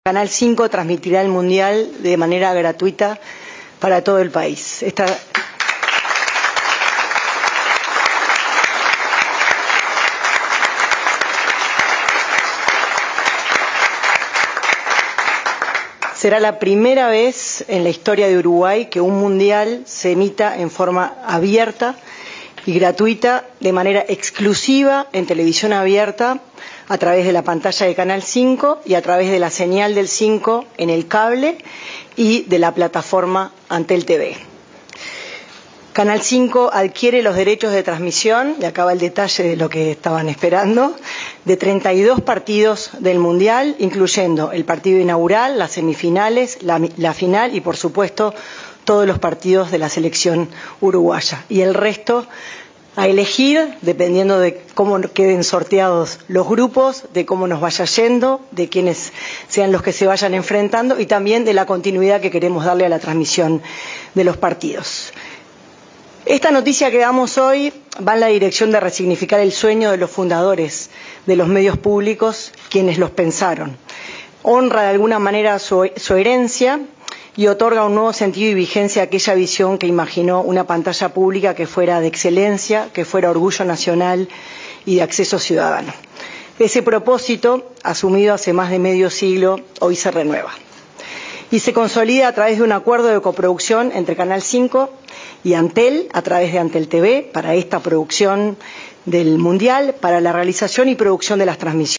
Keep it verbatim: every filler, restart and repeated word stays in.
Canal cinco transmitirá el Mundial de manera gratuita para todo el país. Esta... Será la primera vez en la historia de Uruguay que un Mundial se emita en forma abierta y gratuita, de manera exclusiva en televisión abierta, a través de la pantalla de Canal cinco y a través de la señal del cinco en el cable y de la plataforma Antel T V. Canal cinco adquiere los derechos de transmisión, y acá va el detalle de lo que estaban esperando, de treinta y dos partidos del Mundial, incluyendo el partido inaugural, las semifinales, la, la final y, por supuesto, todos los partidos de la selección uruguaya. Y el resto a elegir, dependiendo de cómo queden sorteados los grupos, de cómo nos vaya yendo, de quiénes sean los que se vayan enfrentando y también de la continuidad que queremos darle a la transmisión de los partidos. Esta noticia que damos hoy va en la dirección de resignificar el sueño de los fundadores de los medios públicos, quienes los pensaron. Honra de alguna manera su, su herencia y otorga un nuevo sentido y vigencia a aquella visión que imaginó una pantalla pública que fuera de excelencia, que fuera orgullo nacional y de acceso ciudadano. Ese propósito, asumido hace más de medio siglo, hoy se renueva y se consolida a través de un acuerdo de coproducción entre Canal cinco y Antel, a través de Antel T V, para esta producción del Mundial, para la realización y producción de las transmisiones.